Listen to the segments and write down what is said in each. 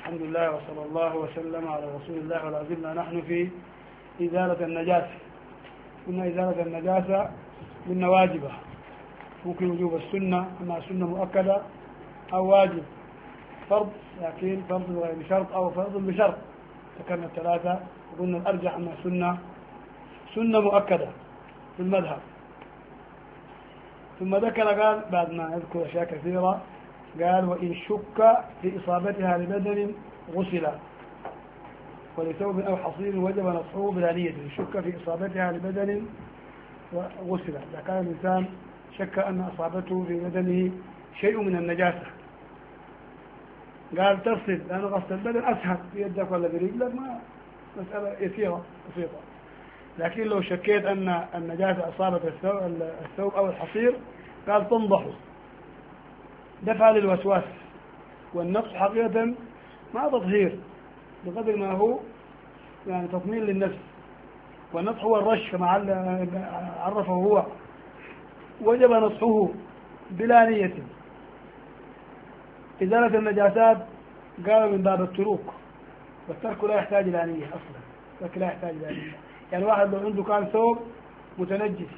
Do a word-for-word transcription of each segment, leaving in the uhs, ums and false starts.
الحمد لله وصلى الله وسلم على رسول الله. ولا زلنا نحن في إزالة النجاسة. قلنا إزالة النجاسة قلنا واجبة، ممكن وجوب السنة، أما سنة مؤكدة أو واجب، فرض لكن فرض غير بشرط أو فرض بشرط. ذكرنا الثلاثة وقلنا الأرجح أنها سنة سنة مؤكدة في المذهب. ثم ذكر قال بعد ما يذكر أشياء كثيرة قال وإن شك في إصابتها لبدن غسل ولثوب أو حصير وجب نصحه بلا نية. إن شك في إصابتها لبدن غسل، إذا كان الإنسان شك أن أصابته في بدنه شيء من النجاسة قال تغسل، لأن غسل البدن أسهل في يدك ولا برجلك، ما مسألة يسيرة بسيطة. لكن لو شكيت أن النجاسة أصابت الثوب أو الحصير قال تنضحه دفع للوسواس. والنقص حقيقة ما تطهير بقدر ما هو يعني تطمين للنفس. والنصح هو الرش كما عرفه هو، وجب نصحه بلا نية. إزالة النجاسات قالوا من باب التروك، والترك لا يحتاج إلى نية أصلا، الترك لا يحتاج إلى نية. يعني واحد لو عنده كان ثوب متنجس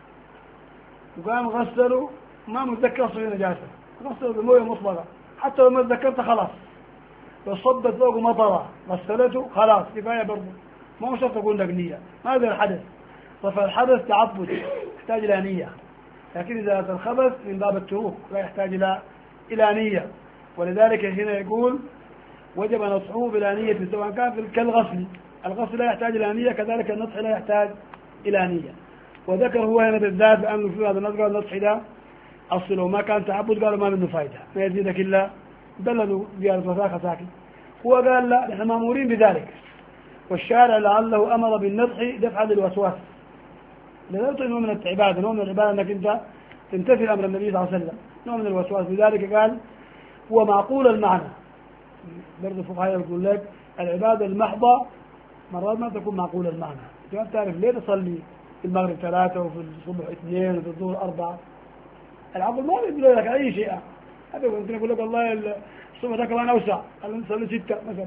وقام غسله ما متذكر أصله نجاسة، غسله بمويه مطلقة، حتى لو ما تذكرت خلاص، لو صبت فوقه مطرة غسلته خلاص كفاية برضه، ما هو شرط تقول لك نية. هذا الحدث، رفع الحدث تعبد يحتاج إلى نية، لكن إذا الخبث من باب التروك لا يحتاج إلى إلى نية. ولذلك هنا يقول وجب نصحه بلا نية، سواء كان كالغسل، الغسل لا يحتاج إلى نية، كذلك النصح لا يحتاج إلى نية. وذكر هو هنا بالذات لأنه في هذا النصح النصح ده أصله وما كان تعبد قالوا ما منه فائدة، ما يزيدك إلا دللوا زيارة وثاقة ساكن. هو قال لا، نحن مأمورين بذلك، والشارع لعله أمر بالنصح دفعا للوسواس، لذلك نوع من العبادة، نوع من العبادة أنك أنت تمتثل أمر النبي صلى الله عليه وسلم، نوع من الوسواس. لذلك قال هو معقول المعنى. برضه الفقهاء يقول لك العبادة المحضة مرات ما تكون معقول المعنى. أنت تعرف ليه تصلي في المغرب ثلاثة وفي الصبح اثنين وفي الظهر أربعة؟ العقل ما يقول لك أي شيء. هذا ممكن يقول لك والله الصبح ده كمان أوسع، خلينا نصلي ستة مثلا،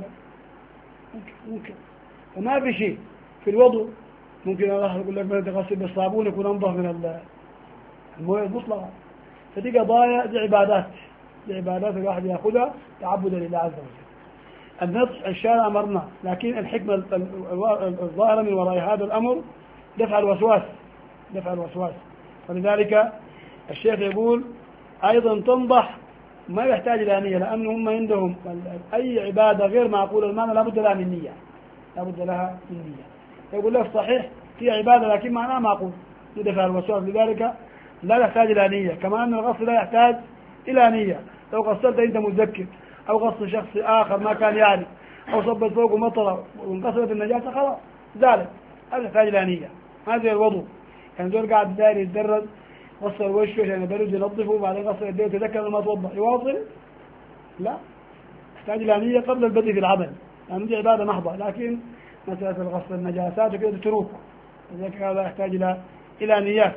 ممكن ممكن فما في شيء. في الوضوء ممكن الله يقول لك ما تغسل بالصابون يكون أنظف من المويه المطلقة. فدي قضايا، دي عبادات، دي عبادات الواحد يأخذها تعبدا لله عز وجل. النصح الشارع أمرنا، لكن الحكمة الظاهرة من وراء هذا الأمر دفع الوسواس، دفع الوسواس. ولذلك الشيخ يقول أيضا تنضح ما يحتاج إلى نية، لأنه هم عندهم أي عبادة غير معقولة المعنى لابد لها من نية، لابد لها من نية. يقول لك صحيح في عبادة لكن معناها معقول، يدفع الوسواس، لذلك لا يحتاج إلى نية. كما أن الغسل لا يحتاج إلى نية، لو غسلت أنت متذكر أو غسل شخص آخر ما كان يعرف أو صبت فوقه مطرة وانقصرت النجاسة خلاص زالت، هذا يحتاج إلى نية. هذا الوضوء، يعني دول قاعد داير يتدرج، غسل وشه عشان يبرد ينظفه وبعدين غسل يديه وتذكر ما توضأ يواصل؟ لا، يحتاج إلى نية قبل البدء في العمل، يعني دي عبادة محضة. لكن مسألة الغسل النجاسات وكذا تروك، لذلك هذا يحتاج إلى إلى نيات.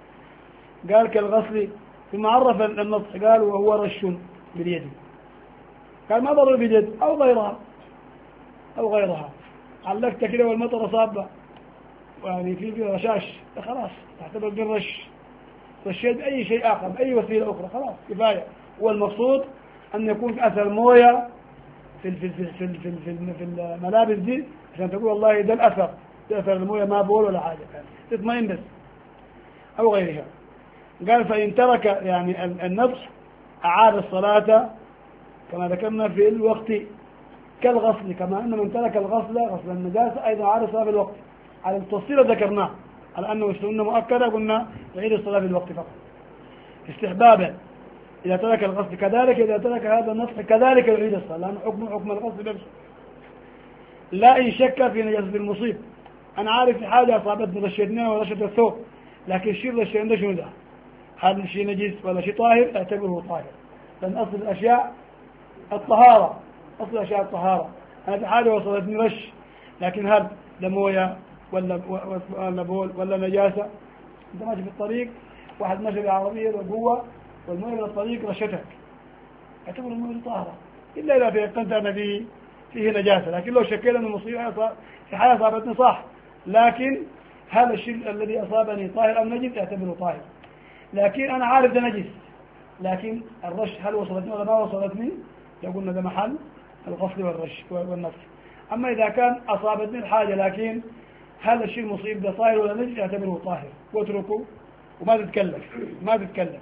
قال كالغسل، ثم عرف النصح قال وهو رش باليد، قال ما ضرب باليد أو غيرها أو غيرها، علقت كده والمطر صابة يعني في رشاش خلاص تعتبر بالرش، رشيت أي شيء آخر بأي وسيلة أخرى خلاص كفاية. والمقصود أن يكون أثر موية في في في في في, في, في الملابس دي عشان تقول والله ده الأثر، ده أثر الموية ما بول ولا حاجة، تطمئن بس، أو غيرها. قال فإن ترك يعني النصح أعاد الصلاة كما ذكرنا في الوقت كالغسل، كما أن من ترك الغسل غسل النجاسة أيضا أعاد الصلاة في الوقت. على التفصيل ذكرناه، على أنه السنة مؤكدة قلنا يعيد الصلاة في الوقت فقط استحبابا إذا ترك الغسل، كذلك إذا ترك هذا النصح كذلك يعيد الصلاة، لأنه حكم حكم الغسل نفسه. لا إن شك في نجاسة المصيب، أنا عارف في حاجة أصابتني رشيتني ورشت الثوب، لكن الشيء رشيتني ده شنو ده؟ هل شيء نجس ولا شيء طاهر؟ اعتبره طاهر، لأن أصل الأشياء الطهارة، أصل الأشياء الطهارة. أنا في حاجة وصلتني رش، لكن هل ده موية ولا ولا بول ولا نجاسة؟ أنت ماشي في الطريق، واحد ماشي بعربية وقوة والموية من الطريق رشتك، اعتبر الموية طاهرة، إلا إذا تيقنت أن فيه فيه نجاسة. لكن لو شكيت أن المصيبة في حاجة أصابتني صح، لكن هذا الشيء الذي أصابني طاهر أو نجس أعتبره طاهر. لكن أنا عارف ده نجس، لكن الرش هل وصلتني ولا ما وصلتني؟ لو قلنا ده محل الغسل والرش والنصف. أما إذا كان أصابتني الحاجة لكن هذا الشيء المصيب ده طاهر ولا نجس اعتبره طاهر واتركه وما تتكلف ما تتكلف.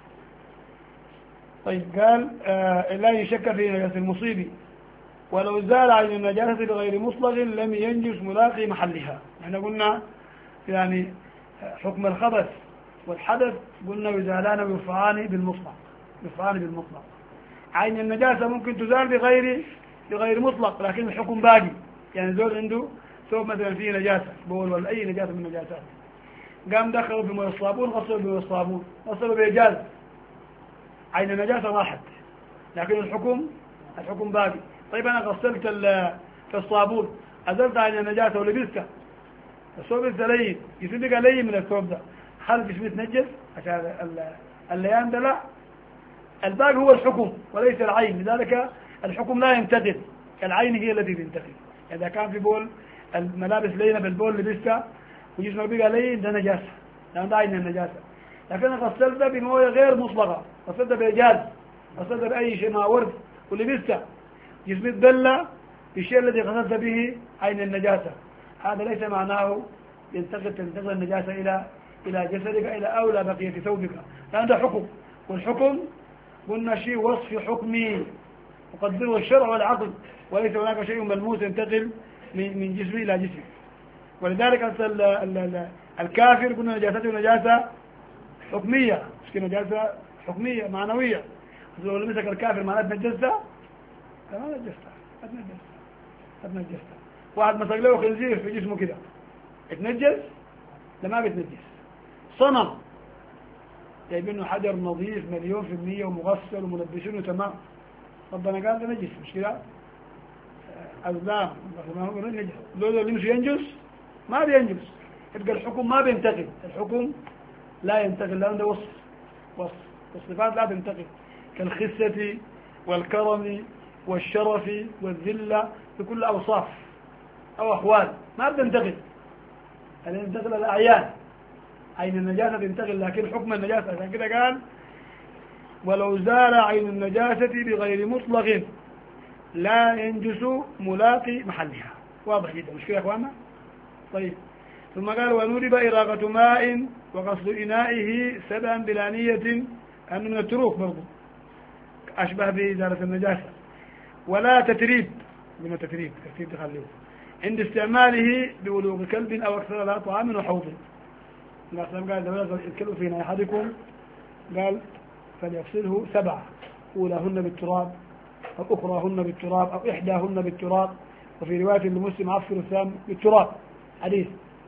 طيب قال آه لا يشك في نجاسة المصيب ولو زال عن النجاسة بغير مصلغ لم ينجس ملاقي محلها. احنا قلنا يعني حكم الخبث والحدث قلنا يزالان ويرفعان بالمطلق يرفعان بالمطلق. عين النجاسة ممكن تزال بغير بغير مطلق، لكن الحكم باقي. يعني زول عنده ثوب مثلا فيه نجاسة بول ولا أي نجاسة من النجاسات، قام دخلوا بماء الصابون غسلوا بماء الصابون غسلوا بإجاز، عين النجاسة راحت، لكن الحكم الحكم باقي. طيب أنا غسلت في الصابون أزلت عين النجاسة ولبسته الثوب لسه لين يصير لين من الثوب ده، خلف جسمي يتنجس عشان الليان ده لا، الباقي هو الحكم وليس العين. لذلك الحكم لا ينتقل، العين هي التي تنتقل. إذا كان في بول الملابس لينة بالبول لبسته وجسمك بقى لين ده نجاسة، لأن ده عين النجاسة. لكن غسلت بمويه غير مصلغة، غسلت بإجاز، غسلت بأي شيء ما ورد ولبسته جسمي تبلى بالشيء الذي غسلت به عين النجاسة، هذا ليس معناه ينتقل تنتقل النجاسة إلى إلى جسدك إلى أولى بقية ثوبك، لأن ده حكم، والحكم قلنا شيء وصف حكمي يقدره الشرع والعقل، وليس هناك شيء ملموس ينتقل من من جسمي إلى جسمي. ولذلك الكافر قلنا نجاسته نجاسة حكمية، مش نجاسة حكمية معنوية. لو لمسك الكافر معناه نجسته؟ ما نجسته، ما نجسته، ما نجسته. واحد مسك له خنزير في جسمه كده اتنجس؟ لا ما بيتنجس. صنم جايبينه حجر نظيف مليون في المية ومغسل وملبسينه تمام، ربنا قال ده نجس مش كده؟ أزلام ما هو نجس. لو لو يمشي ينجس ما بينجس، يبقى الحكم ما بينتقل، الحكم لا ينتقل لأن ده وصف وصف والصفات لا تنتقل، كالخسة والكرم والشرف والذلة بكل أوصاف أو أحوال ما بتنتقل، هذا ينتقل الأعيان. عين النجاسة تنتقل، لكن حكم النجاسة عشان كده قال ولو زال عين النجاسة بغير مطلق لا ينجس ملاقي محلها. واضح جدا مش كده يا اخوانا؟ طيب ثم قال ونودب إراقة ماء وغسل إنائه سبعا بلا نية، أنه من التروك برضو أشبه بإزالة النجاسة. ولا تتريب من التتريب ترتيب تخليه عند استعماله بولوغ كلب أو أكثر لا طعام وحوض. الله قال إذا بلغ الكلب في أحدكم قال فليغسله سبعة، أولاهن بالتراب أو أخراهن بالتراب أو إحداهن بالتراب، وفي رواية لمسلم عفر الثام بالتراب حديث.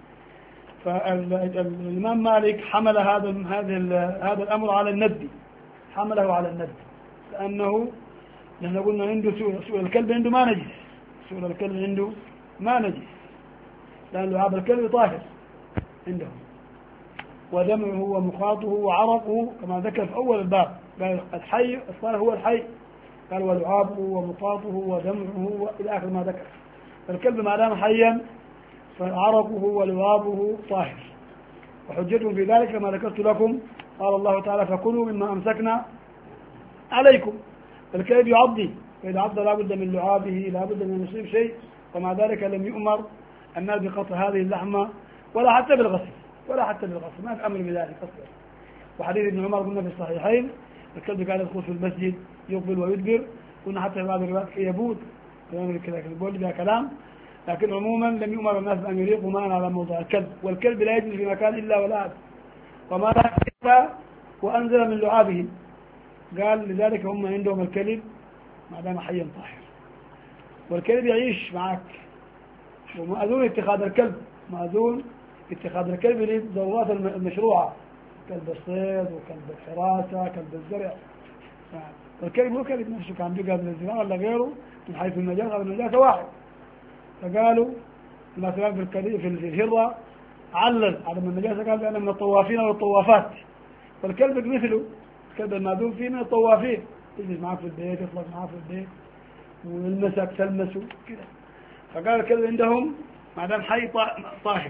فالإمام مالك حمل هذا هذا هذا الأمر على الند، حمله على الند، لأنه نحن قلنا عنده سؤل الكلب عنده ما نجس، سؤل الكلب عنده ما نجس، لأن لعاب الكلب طاهر عندهم، ودمعه ومخاطه وعرقه كما ذكر في أول الباب، قال الحي الطاهر هو الحي، قال ولعابه ومخاطه ودمعه إلى آخر ما ذكر. فالكلب ما دام حيا فعرقه ولعابه طاهر. وحجتهم في ذلك كما ذكرت لكم قال الله تعالى فكلوا مما أمسكنا عليكم. فالكلب يعضي، فإذا عض لا بد من لعابه لا بد من يصيب شيء، ومع ذلك لم يؤمر الناس بقطع هذه اللحمة ولا حتى بالغسل ولا حتى بالغسل، ما في أمر بذلك أصلا. وحديث ابن عمر قلنا في الصحيحين الكلب كان يدخل في المسجد يقبل ويدبر، قلنا حتى في بعض الروايات يبود كذا بيقول بها كلام، لكن عموما لم يؤمر الناس بأن يريقوا ماء على موضع الكلب، والكلب لا يجلس في مكان إلا ولعب وما لا إلا وأنزل من لعابه. قال لذلك هم عندهم الكلب ما دام حيا طاهر، والكلب يعيش معك، ومأذون اتخاذ الكلب، مأذون اتخاذ الكلب للضرورات المشروعة كلب الصيد وكلب الحراسة كلب الزرع. والكلب هو كلب نفسه كان بيقى من الزراعة ولا غيره من حيث النجاسة والنجاسة واحد. فقالوا مثلا في الكلب في الهرة علل عدم النجاسة، قال بأنه من الطوافين والطوافات، والكلب مثله الكلب المأذون فيه من الطوافين، يجلس معك في البيت يطلق معك في البيت والمسك تلمسه كده. فقال الكلب عندهم ما دام حي طاهر،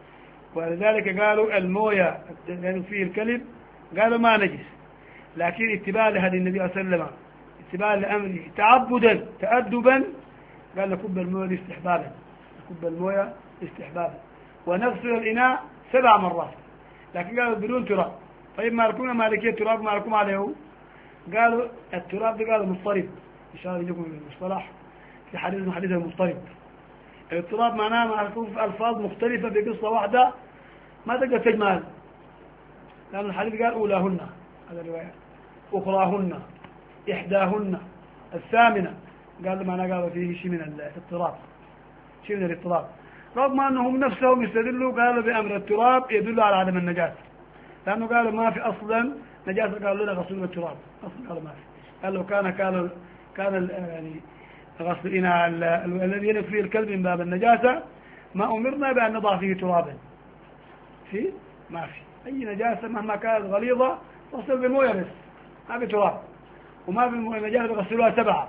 ولذلك قالوا المويه لأنه فيه الكلب قالوا ما نجس، لكن اتباع لهدي النبي صلى الله عليه وسلم، اتباع لأمره تعبدا تأدبا، قال نكب المويه استحبابا، نكب المويه استحبابا، ونغسل الإناء سبع مرات، لكن قالوا بدون تراب. طيب ما لكم مالكية التراب ما لكم عليه؟ قالوا التراب ده قالوا مضطرب، إن شاء الله يجيكم المصطلح في حديث من حديث المضطرب. الاضطراب معناه مع في ألفاظ مختلفة بقصة واحدة ما تقدر تجمع، لأن الحديث قال أولاهن، هذا الرواية، أخراهن، إحداهن، الثامنة، قال معناه قالوا فيه شيء من الاضطراب، شيء من الاضطراب، رغم أنهم نفسهم يستدلوا قالوا بأمر التراب يدل على عدم النجاسة، لأنه قالوا ما في أصلا نجاسة، قالوا لنا غسل التراب، أصلا قالوا ما في، قالوا كان كان كان يعني غسل الإناء الذي يلف فيه الكلب من باب النجاسة ما أمرنا بأن نضع فيه ترابا، في ما في أي نجاسة مهما كانت غليظة تصل بالمويه بس، ما في تراب، وما في النجاسة بغسلوها سبعة،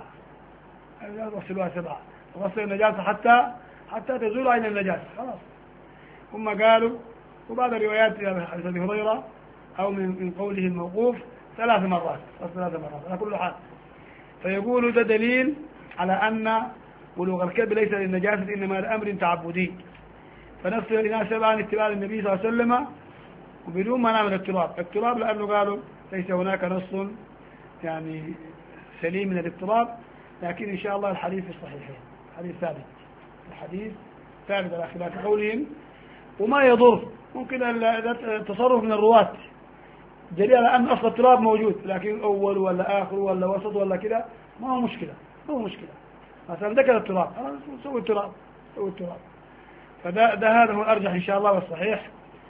غسلوها سبعة، غسل النجاسة حتى حتى تزول عين النجاسة خلاص. هم قالوا، وبعض الروايات حديث أبي هريرة أو من من قوله الموقوف ثلاث مرات، ثلاث مرات على كل حال. فيقول ده دليل على أن بلوغ الكلب ليس للنجاسة إنما لأمر تعبدي، فنغسل الإناء سبعا اتباعا للنبي صلى الله عليه وسلم وبدون ما نعمل التراب. التراب لأنه قالوا ليس هناك نص يعني سليم من الاضطراب، لكن إن شاء الله الحديث في الصحيحين، الحديث ثابت، الحديث ثابت على خلاف قولهم. وما يضر ممكن التصرف من الرواة دليل على أن أصل التراب موجود، لكن أول ولا آخر ولا وسط ولا كده ما هو مشكلة، ما هو مشكلة، مثلا ذكر التراب سوي التراب سوي التراب، فده ده هذا هو الأرجح إن شاء الله والصحيح.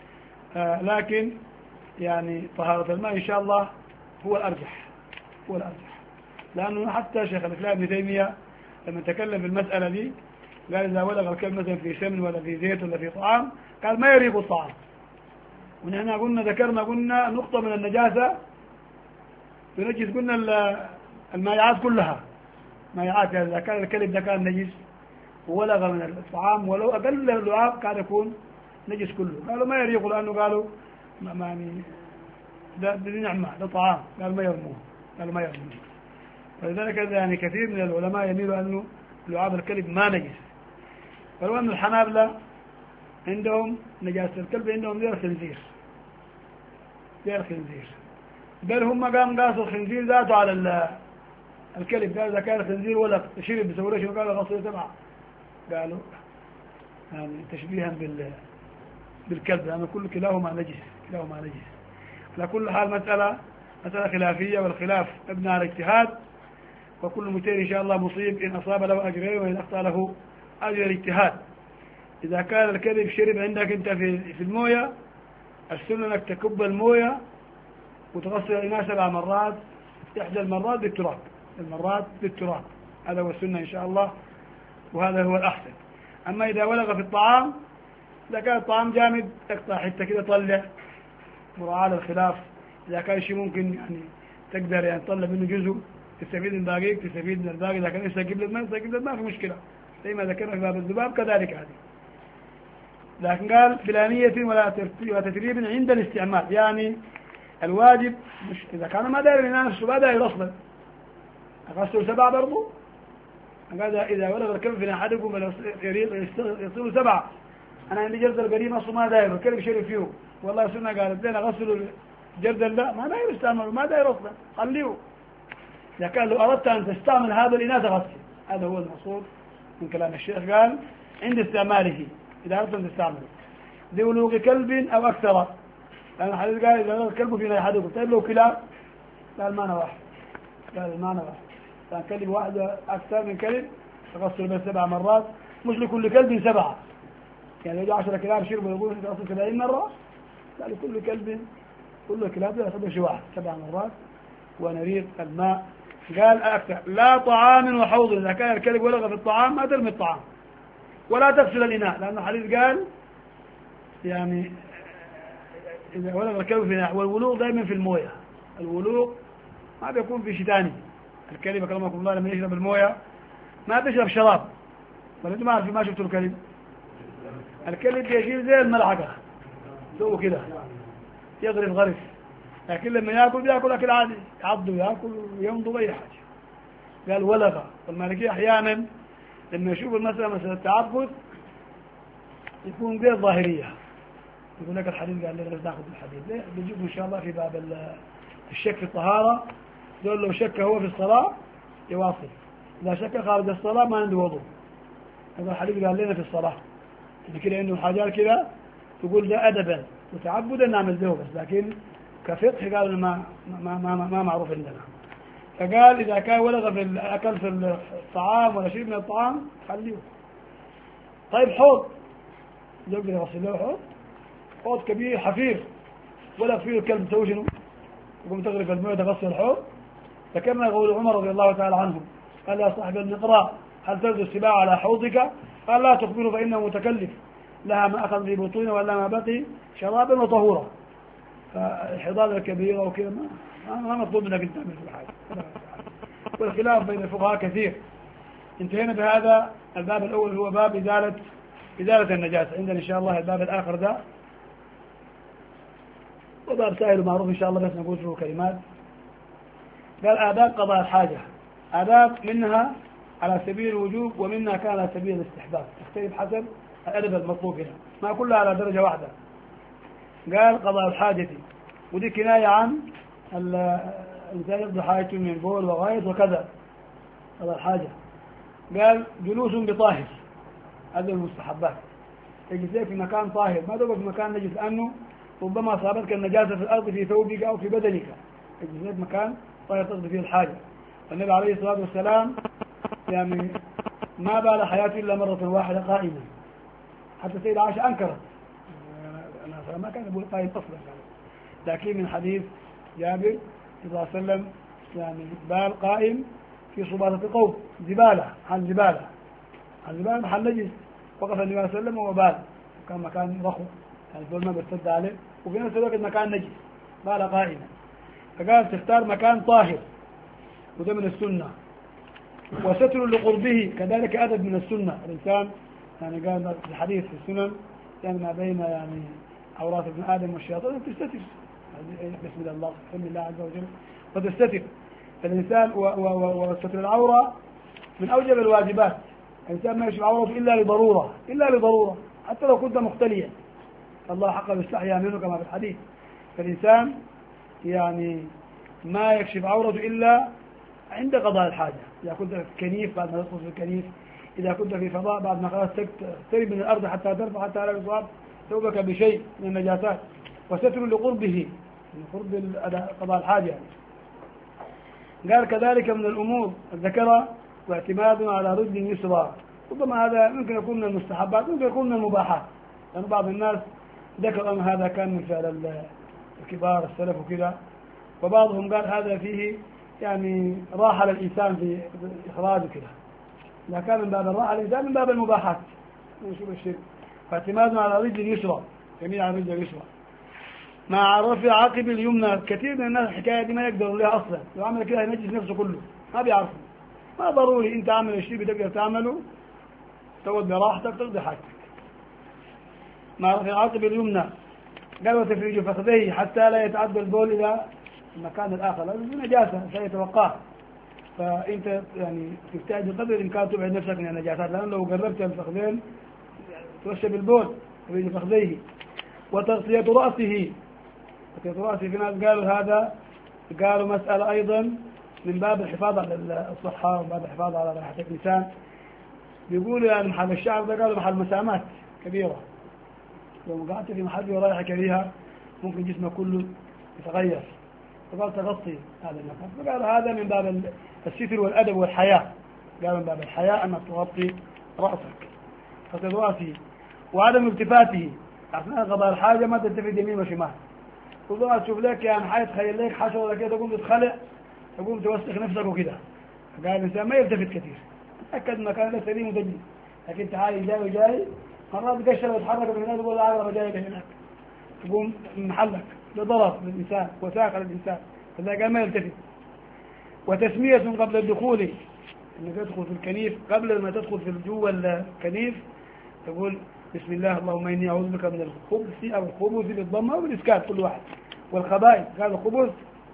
آه لكن يعني طهارة الماء إن شاء الله هو الأرجح، هو الأرجح، لأنه حتى شيخ الإسلام ابن تيمية لما تكلم في المسألة دي قال إذا ولغ الكلب مثلا في سمن ولا في زيت ولا في طعام قال ما يريق الطعام. ونحن قلنا ذكرنا قلنا نقطة من النجاسة تنجس، قلنا المائعات كلها، مائعات إذا كان الكلب ده كان نجس وولغ من الطعام ولو أقل اللعاب كان يكون نجس كله، قالوا ما يريق لأنه قالوا ما يعني ده نعمة ده طعام، قال ما يرموه، قالوا ما يرموه. ولذلك يعني كثير من العلماء يميلوا أنه لعاب الكلب ما نجس، ولو أن الحنابلة عندهم نجاسة الكلب عندهم زي الخنزير، زي الخنزير، بل هم قام قاسوا الخنزير ذاته على الكلب، قال إذا كان الخنزير ولا شرب بسوي شنو قالوا غسل سبعة، قالوا يعني تشبيها بال بالكلب، لأن يعني كل كلاهما نجس، كلاهما نجس. على كل حال مسألة مسألة خلافية، والخلاف مبني على اجتهاد، وكل مجتهد إن شاء الله مصيب، إن أصاب له أجرين وإن أخطأ له أجر الاجتهاد. إذا كان الكلب شرب عندك أنت في في الموية، السنة أنك تكب الموية وتغسل الإناء سبع مرات، إحدى المرات بالتراب، المرات بالتراب، هذا هو السنة إن شاء الله، وهذا هو الأحسن. أما إذا ولغ في الطعام، إذا كان الطعام جامد تقطع حتى كده طلع، مراعاة الخلاف، إذا كان شيء ممكن يعني تقدر يعني تطلع منه جزء تستفيد من باقي، تستفيد من الباقي، إذا كان يستجيب للماء يستجيب للماء في مشكلة، زي ما ذكرنا في باب الذباب كذلك هذه. لكن قال بلا نية ولا تتريب عند الاستعمال، يعني الواجب مش إذا كان ما داير من نفسه ما داير أصلا أغسل سبعة برضو، قال إذا ولغ الكلب في أحدكم يصير سبعة، أنا عندي جرد القريم أصلا ما داير والكلب شرب فيه، والله سنة قالت لنا غسلوا جرد لا ما داير استعمله، ما داير أصلا خليه. إذا كان لو أردت أن تستعمل هذا الإناء تغسل، هذا هو المقصود من كلام الشيخ، قال عند استعماله إذا أردت أن تستعمله لولوغ كلب أو أكثر، لأن الحديث قال إذا ولغ الكلب في أحدكم، طيب لو كلاب قال معنى واحد، قال المعنى واحد، كان كلب واحد أكثر من كلب تغسل بس سبع مرات، مش لكل كلب سبعة، يعني لو عشرة كلاب شربوا يقولوا تغسل سبعين مرة، لا لكل كلب كل كلاب يغسل شيء واحد سبع مرات ونريق الماء. قال أكثر لا طعام وحوض، إذا كان الكلب ولغ في الطعام ما ترمي الطعام ولا تغسل الإناء، لأنه الحديث قال يعني إذا ولغ الكلب في الإناء، والولوغ دائما في الموية، الولوغ ما بيكون في شيء ثاني، الكلب كلمكم الله لما يشرب الموية ما بيشرب شراب. بل انتم ما عارفين، ما شفتوا الكلب؟ الكلب يشيل زي الملعقة سووا كده يغرف غرف، لكن لما ياكل بياكل اكل عادي، يعض وياكل ويمضغ اي حاجه. قال ولغى. والمالكيه احيانا لما يشوف المساله مساله تعبد يكون غير ظاهريه، يقول لك الحديث قال لي لازم ناخذ الحديث. ليه؟ بنجيب ان شاء الله في باب الشك في الطهاره. دول لو شك هو في الصلاه يواصل، اذا شك خارج الصلاه ما عنده وضوء. هذا الحديث قال لنا في الصلاه اللي كده عنده حاجات كده تقول ده ادبا وتعبدا نعمل به، بس لكن كفقه قالوا ما ما ما, ما معروف عندنا. فقال اذا كان ولغ في الاكل في الطعام ولا شيء من الطعام خليه. طيب حوض يقدر يغسل له حوض؟ حوض كبير حفير ولا فيه الكلب تسوي شنو؟ يقوم تغرف المويه تغسل الحوض. فكما يقول عمر رضي الله تعالى عنه قال يا صاحب المقراء هل تلد السباع على حوضك؟ قال لا تخبره فانه متكلف، لها ما اخذ في بطونه ولا ما بقي شرابا وطهورا. فالحضانه الكبيره وكذا ما ما مطلوب منك انت تعمل في حاجه. والخلاف بين الفقهاء كثير. انتهينا بهذا الباب الاول هو باب ازاله ازاله النجاسه. عندنا ان شاء الله الباب الاخر ده وباب سائل ومعروف ان شاء الله، بس نقول فيه كلمات. قال آداب قضاء الحاجه. آداب منها على سبيل الوجوب ومنها كان على سبيل الاستحباب، تختلف حسب الادب المطلوب هنا، ما كلها على درجه واحده. قال قضاء الحاجه ودي كنايه عن الانسان يقضي حاجته من بول وغائط وكذا. قضاء الحاجه. قال جلوس بطاهر، هذا المستحبات. تجلس في مكان طاهر، ما تبقى في مكان نجس، لانه ربما اصابتك النجاسه في الارض في ثوبك او في بدنك. تجلس في مكان طاهر تقضي فيه الحاجه. والنبي عليه الصلاه والسلام يعني ما بال حياته الا مره واحده قائما، حتى سيدة عائشة انكرت، انا ما كان يقول قائم اصلا، لكن من حديث جابر صلى الله عليه وسلم يعني بال قائم في صباطة قوم زبالة، عن زبالة عن زبالة محل نجس، وقف النبي صلى الله عليه وسلم وبال، كان مكان رخو يعني دول ما بيرتد عليه، وفي نفس الوقت مكان نجس بال قائما. فقال تختار مكان طاهر، وده من السنة. وستر لقربه كذلك أدب من السنة. الإنسان يعني قال في الحديث في السنن يعني ما بين يعني عورات ابن آدم والشياطين تستتر، بسم الله بسم الله عز وجل وتستتر. فالإنسان وستر العورة من أوجب الواجبات. الإنسان ما يشوف عورته إلا لضرورة، إلا لضرورة حتى لو كنت مختليا، الله حق يستحيا منه كما في الحديث. فالإنسان يعني ما يكشف عورته إلا عند قضاء الحاجة. إذا كنت في كنيف بعد ما تدخل في الكنيف، إذا كنت في فضاء بعد ما خلاص تقترب من الأرض حتى ترفع حتى لا يصاب ثوبك بشيء من النجاسات. وستر لقربه من قرب قضاء الحاجة. قال كذلك من الأمور الذكرى واعتماد على رجل يسرى. ربما هذا ممكن يكون من المستحبات، ممكن يكون من المباحات، لأن يعني بعض الناس ذكر أن هذا كان من فعل الكبار السلف وكذا، وبعضهم قال هذا فيه يعني راحة للإنسان في إخراجه كده. إذا كان من باب الراحة للإنسان من باب المباحات نشوف الشيء. فاعتماد على رجل اليسرى، يمين على رجل اليسرى مع رفع عقب اليمنى. كثير من الناس الحكاية دي ما يقدروا لها أصلا، لو عمل كده ينجس نفسه كله، ما بيعرفوا. ما ضروري أنت عامل الشيء بتقدر تعمله، تود براحتك تقضي حاجتك. مع رفع عقب اليمنى. قال وتفريج فخذيه حتى لا يتعدى البول إلى المكان الآخر، لأنه نجاسة سيتوقعها. فأنت يعني تجتهد بقدر الإمكان تبعد نفسك من النجاسات، لأن لو قربت الفخذين توشى بالبول. تفريج فخذيه وتغطية رأسه. تغطية رأسه في ناس قالوا هذا، قالوا مسألة أيضا من باب الحفاظ على الصحة ومن باب الحفاظ على راحة الإنسان. بيقولوا يعني محل الشعر ده قالوا محل مسامات كبيرة، لو قعدت في محل ورائحة كريهة ممكن جسمك كله يتغير، فقال تغطي هذا المكان. فقال هذا من باب الستر والأدب والحياة، قال من باب الحياة أنك تغطي رأسك، تغطي رأسه. وعدم التفاته أثناء قضاء الحاجة، ما تلتفت يمين وشمال. ربما تشوف لك يعني حاجة تخيل لك حشرة ولا كده تقوم تتخلع، تقوم توسخ نفسك وكده. فقال الإنسان ما يلتفت كثير، تأكد مكان لك سليم وتجري. لكن تعالي جاي وجاي مرات قشر ويتحرك من هنا تقول العقرب جايك هناك، تقوم من محلك. ده ضرر للإنسان وساق للإنسان، فذا قال ما يلتفت. وتسمية قبل الدخول، انك تدخل في الكنيف قبل ما تدخل في جوه الكنيف تقول بسم الله اللهم اني اعوذ بك من الخبث او الخبث بالضمه او بالاسكان كل واحد، والخبائث قال الخبث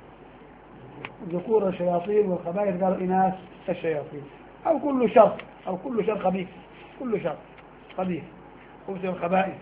ذكور الشياطين والخبائث قالوا اناث الشياطين، او كل شر او كل شر خبيث، كل شر خبيث خبث الخبائث.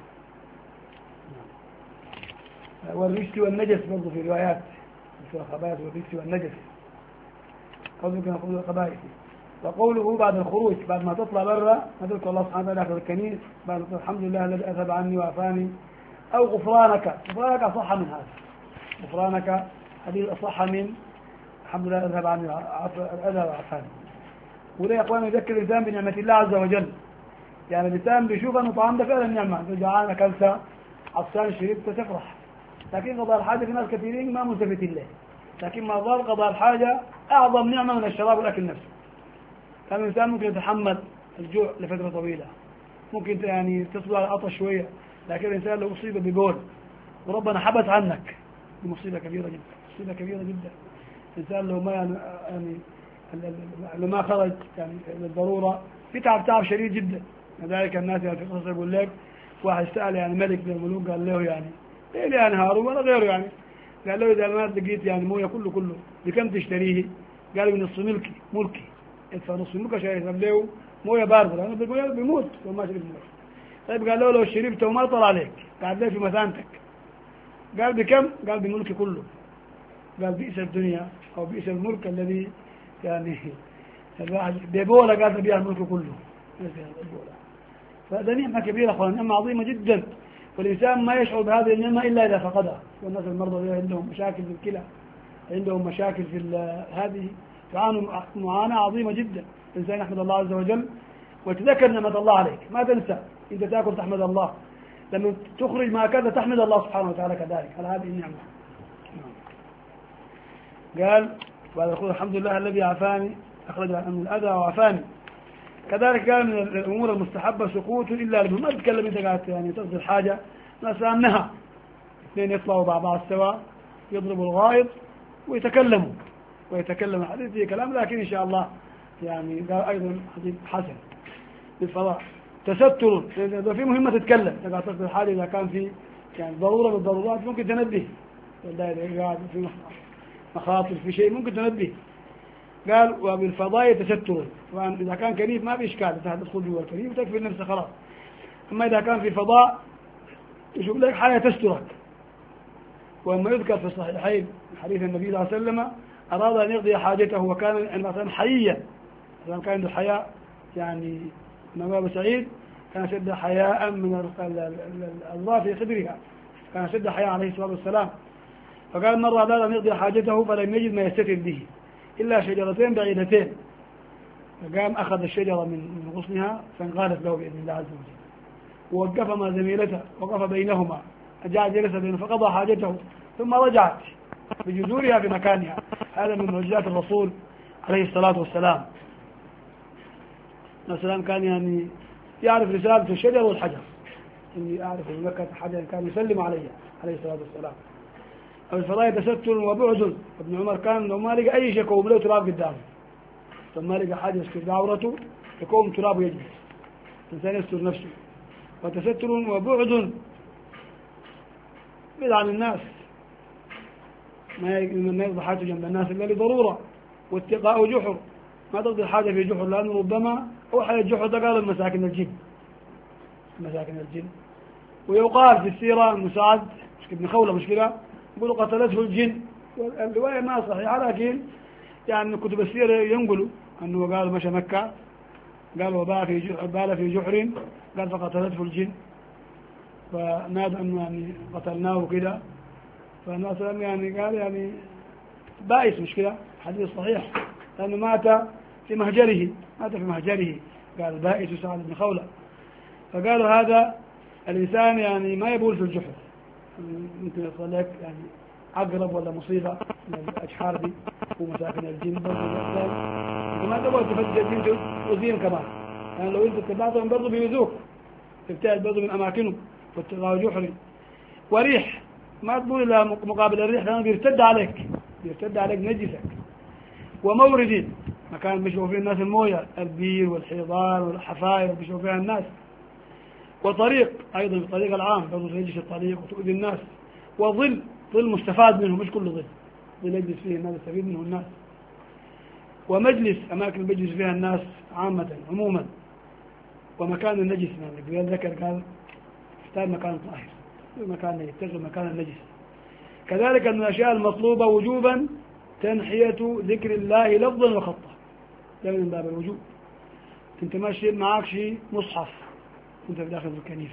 والرجس والنجس برضه في روايات في الخبائث والرجس والنجس قصدك من خبث الخبائث. وقوله بعد الخروج بعد ما تطلع برا ما تذكر الله سبحانه وتعالى داخل الكنيس بعد الحمد لله الذي اذهب عني وعافاني، او غفرانك، غفرانك اصح من هذا، غفرانك حديث اصح من الحمد لله اذهب عني اذهب وعافاني. وده يا اخوان يذكر الانسان بنعمه الله عز وجل، يعني الانسان بيشوف انه طعام ده فعلا نعمه، انت جعان اكلت عطشان شربت تفرح، لكن قضاء الحاجه في ناس كثيرين ما ملتفتين له، لكن ما ظل قضاء الحاجه اعظم نعمه من الشراب والاكل نفسه. كان الإنسان ممكن يتحمل الجوع لفترة طويلة، ممكن يعني تصبر على العطش شوية، لكن الإنسان لو أصيب ببول وربنا حبس عنك دي مصيبة كبيرة جدا، مصيبة كبيرة جدا. الإنسان لو ما يعني لو ما خرج يعني للضرورة يتعب تعب شديد جدا. لذلك الناس يعني في قصص يقول لك واحد سأل يعني ملك من الملوك قال له يعني إيه لي أنا هارون ولا غيره، يعني قال له إذا ما لقيت يعني مويه كله كله بكم تشتريه؟ قال من نصف ملكي ملكي ادفع نصف ملكه عشان يشرب له مويه بارده لانه بالمويه بيموت لو ما شرب مويه. طيب قال له لو شربته وما طلع عليك قاعد ليه في مثانتك؟ قال بكم؟ قال بملكي كله. قال بئس الدنيا او بئس الملك الذي يعني الواحد بيبوله قال بيها الملك كله. فهذا نعمه كبيره اخوان، نعمه عظيمه جدا، والانسان ما يشعر بهذه النعمه الا اذا فقدها. والناس المرضى عندهم مشاكل في الكلى، عندهم مشاكل في هذه، يعانوا معاناة عظيمة جدا. الإنسان يحمد الله عز وجل وتذكر نعمة الله عليك، ما تنسى أنت تأكل تحمد الله، لما تخرج ما أكلت تحمد الله سبحانه وتعالى كذلك على هذه النعمة. قال بعد الخروج الحمد لله الذي عافاني أخرج عن الأذى وعافاني. كذلك قال من الأمور المستحبة سكوت إلا لما ما تتكلم أنت قاعد يعني تقضي الحاجة، مثلا نهى اثنين يطلعوا مع بعض سوا يضربوا الغائط ويتكلموا ويتكلم الحديث فيه كلام، لكن إن شاء الله يعني قال أيضا حديث حسن بالفضاء. تستر إذا في مهمة تتكلم، إذا قاعد تصل الحاجة إذا كان في يعني ضرورة من الضرورات ممكن تنبه، إذا قاعد في مخاطر في شيء ممكن تنبه. قال وبالفضاء تستر، وأن إذا كان كنيف ما في إشكال تدخل جوا الكنيف وتكفي النفس خلاص. أما إذا كان في فضاء يشوف لك حاجة تسترك. وأما يذكر في الصحيحين حديث النبي صلى الله عليه وسلم أراد أن يقضي حاجته وكان مثلا حيا، مثلا كان عنده حياء يعني من أبو سعيد كان شد حياء من الله في خدرها، كان شد حياء عليه الصلاة والسلام. فقال مرة أراد أن يقضي حاجته فلم يجد ما يستتر به إلا شجرتين بعيدتين، فقام أخذ الشجرة من غصنها فانقالت له بإذن الله عز وجل، ووقف مع زميلته وقف بينهما جاء جلس بينه فقضى حاجته ثم رجعت بجذورها في مكانها. هذا من معجزات الرسول عليه الصلاة والسلام. السلام كان يعني يعرف رسالة الشجر والحجر، إني أعرف في مكة حجر كان يسلم عليها عليه الصلاة والسلام. أو الفضاء تستر وبعد. ابن عمر كان لو ما لقى أي شيء يقوم له تراب قدامه، لما لقى حاجة يستر عورته يقوم تراب ويجلس، الإنسان يستر نفسه. وتستر وبعد بعد عن الناس، ما يقضي حاجته جنب الناس إلا لضرورة. واتقاء جحر، ما تقضي حاجة في جحر لأنه ربما أوحى الجحر ده قال مساكن الجن، مساكن الجن. ويقال في السيرة مساعد ابن خولة مشكلة يقولوا قتلته الجن، الرواية ما صحيحة، لكن يعني كتب السيرة ينقلوا أنه قال مشى مكة قال وبال في جحر بال في جحر قال فقتلته الجن، فنادوا أنه يعني قتلناه كده، فالناس يعني قال يعني بائس مش كده، حديث صحيح لأنه مات في مهجره، مات في مهجره، قال بائس سعد بن خولة. فقالوا هذا الإنسان يعني ما يبول في الجحر، ممكن يصل لك يعني عقرب ولا مصيبة من الأجحار دي ومساكن الجن برضه، ما تبغى تفتش الجن تؤذيهم كمان، يعني لو أنت اتبعتهم برضه بيؤذوك، تبتعد برضه من أماكنهم واتقاء جحر. وريح، ما تقول إلا مقابل الريح لأنه بيرتد عليك، بيرتد عليك نجسك. ومورد، مكان بيشربوا فيه الناس المويه، البير والحيضان والحفاير بيشربوا فيها الناس. وطريق أيضا الطريق العام برضو تنجس الطريق وتؤذي الناس. وظل، ظل مستفاد منه مش كله ظل، ظل يجلس فيه الناس يستفيد منه الناس. ومجلس، أماكن بيجلس فيها الناس عامة عموما. ومكان النجس، يعني قال ذكر قال اختار مكان طاهر، مكان يتخذ مكان النجس. كذلك من الأشياء المطلوبة وجوبا تنحية ذكر الله لفظا وخطا، ده من باب الوجوب. انت ماشي معاك شيء مصحف وانت داخل في الكنيف،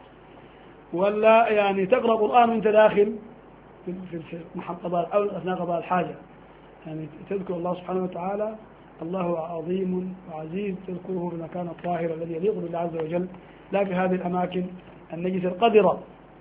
ولا يعني تقرأ قرآن وانت داخل في في محل قضاء أو أثناء قضاء الحاجة، يعني تذكر الله سبحانه وتعالى، الله عظيم وعزيز، تذكره في المكان الطاهر الذي يليق بالله عز وجل، لا في هذه الأماكن النجسة القذرة.